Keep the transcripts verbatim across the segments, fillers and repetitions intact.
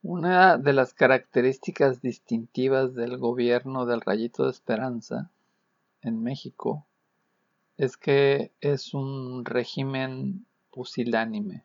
Una de las características distintivas del gobierno del Rayito de Esperanza en México es que es un régimen pusilánime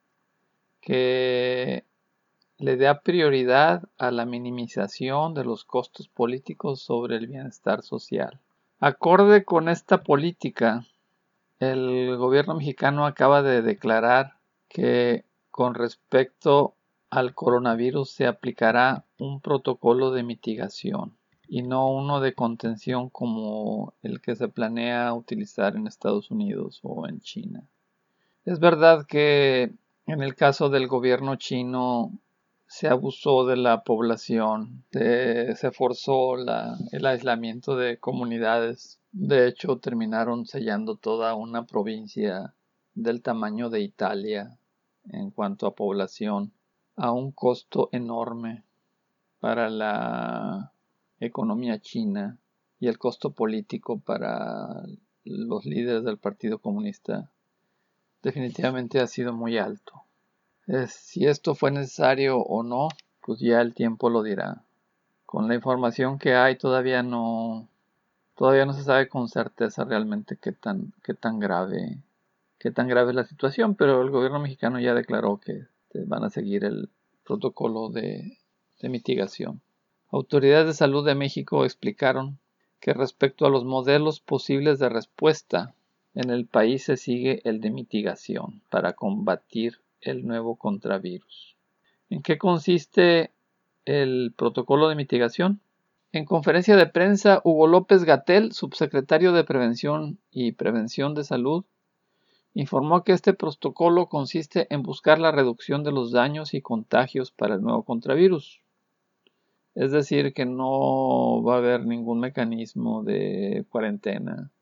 que le da prioridad a la minimización de los costos políticos sobre el bienestar social. Acorde con esta política, el gobierno mexicano acaba de declarar que con respecto al coronavirus se aplicará un protocolo de mitigación y no uno de contención como el que se planea utilizar en Estados Unidos o en China. Es verdad que en el caso del gobierno chino se abusó de la población, de, se forzó la, el aislamiento de comunidades. De hecho, terminaron sellando toda una provincia del tamaño de Italia en cuanto a población, a un costo enorme para la economía china y el costo político para los líderes del Partido Comunista definitivamente ha sido muy alto. Eh, si esto fue necesario o no, pues ya el tiempo lo dirá. Con la información que hay todavía no, todavía no se sabe con certeza realmente qué tan, qué tan grave, qué tan grave es la situación, pero el gobierno mexicano ya declaró que este, van a seguir el protocolo de, de mitigación. Autoridades de salud de México explicaron que respecto a los modelos posibles de respuesta, en el país se sigue el de mitigación para combatir el nuevo contravirus. ¿En qué consiste el protocolo de mitigación? En conferencia de prensa, Hugo López-Gatell, subsecretario de Prevención y Prevención de Salud, informó que este protocolo consiste en buscar la reducción de los daños y contagios para el nuevo contravirus. Es decir, que no va a haber ningún mecanismo de cuarentena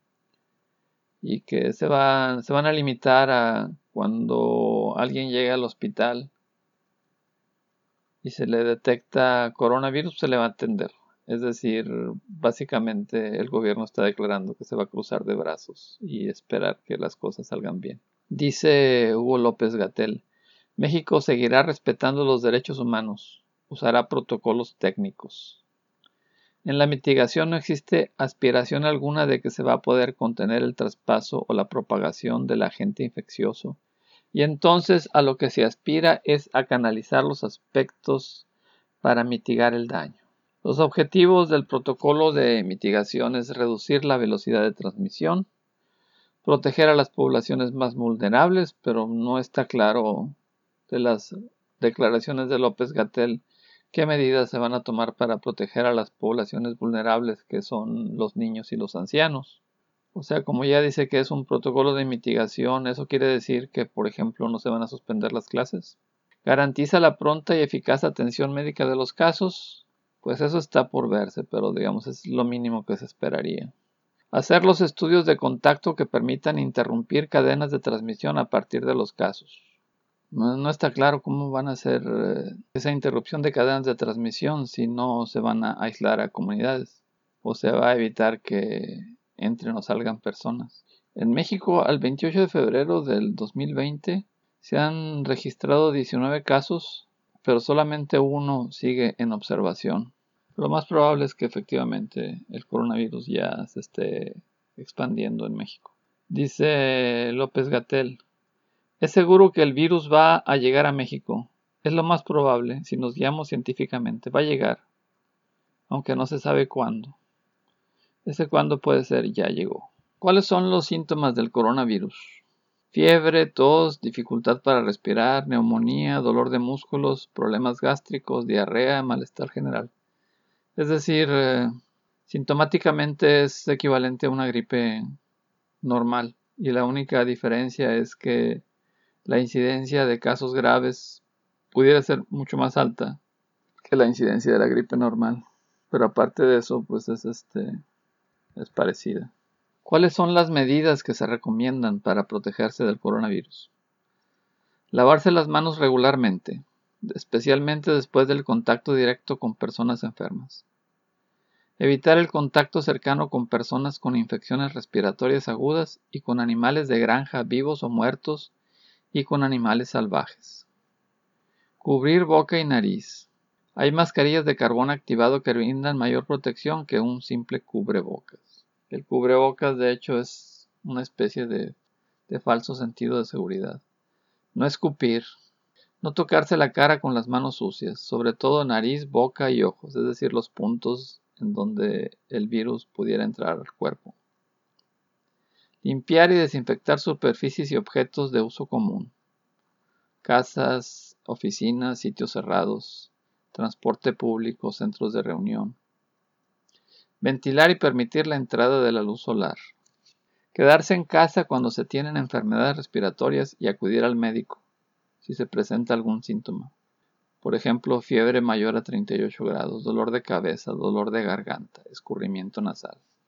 y que se, va, se van a limitar a cuando alguien llega al hospital y se le detecta coronavirus, se le va a atender. Es decir, básicamente el gobierno está declarando que se va a cruzar de brazos y esperar que las cosas salgan bien. Dice Hugo López-Gatell, México seguirá respetando los derechos humanos, usará protocolos técnicos. En la mitigación no existe aspiración alguna de que se va a poder contener el traspaso o la propagación del agente infeccioso, y entonces a lo que se aspira es a canalizar los aspectos para mitigar el daño. Los objetivos del protocolo de mitigación es reducir la velocidad de transmisión, proteger a las poblaciones más vulnerables, pero no está claro de las declaraciones de López-Gatell qué medidas se van a tomar para proteger a las poblaciones vulnerables, que son los niños y los ancianos. O sea, como ya dice que es un protocolo de mitigación, ¿eso quiere decir que, por ejemplo, no se van a suspender las clases? ¿Garantiza la pronta y eficaz atención médica de los casos? Pues eso está por verse, pero digamos es lo mínimo que se esperaría. Hacer los estudios de contacto que permitan interrumpir cadenas de transmisión a partir de los casos. No, no está claro cómo van a hacer eh, esa interrupción de cadenas de transmisión si no se van a aislar a comunidades o se va a evitar que entren o salgan personas. En México, al veintiocho de febrero del dos mil veinte, se han registrado diecinueve casos, pero solamente uno sigue en observación. Lo más probable es que efectivamente el coronavirus ya se esté expandiendo en México. Dice López-Gatell, es seguro que el virus va a llegar a México. Es lo más probable, si nos guiamos científicamente. Va a llegar, aunque no se sabe cuándo. Ese cuándo puede ser ya llegó. ¿Cuáles son los síntomas del coronavirus? Fiebre, tos, dificultad para respirar, neumonía, dolor de músculos, problemas gástricos, diarrea, malestar general. Es decir, eh, sintomáticamente es equivalente a una gripe normal y la única diferencia es que la incidencia de casos graves pudiera ser mucho más alta que la incidencia de la gripe normal, pero aparte de eso, pues es este es parecida. ¿Cuáles son las medidas que se recomiendan para protegerse del coronavirus? Lavarse las manos regularmente, especialmente después del contacto directo con personas enfermas. Evitar el contacto cercano con personas con infecciones respiratorias agudas y con animales de granja vivos o muertos y con animales salvajes. Cubrir boca y nariz. Hay mascarillas de carbón activado que brindan mayor protección que un simple cubrebocas. El cubrebocas, de hecho, es una especie de, de falso sentido de seguridad. No escupir. No tocarse la cara con las manos sucias, sobre todo nariz, boca y ojos, es decir, los puntos en donde el virus pudiera entrar al cuerpo. Limpiar y desinfectar superficies y objetos de uso común. Casas, oficinas, sitios cerrados, transporte público, centros de reunión. Ventilar y permitir la entrada de la luz solar. Quedarse en casa cuando se tienen enfermedades respiratorias y acudir al médico si se presenta algún síntoma. Por ejemplo, fiebre mayor a treinta y ocho grados, dolor de cabeza, dolor de garganta, escurrimiento nasal.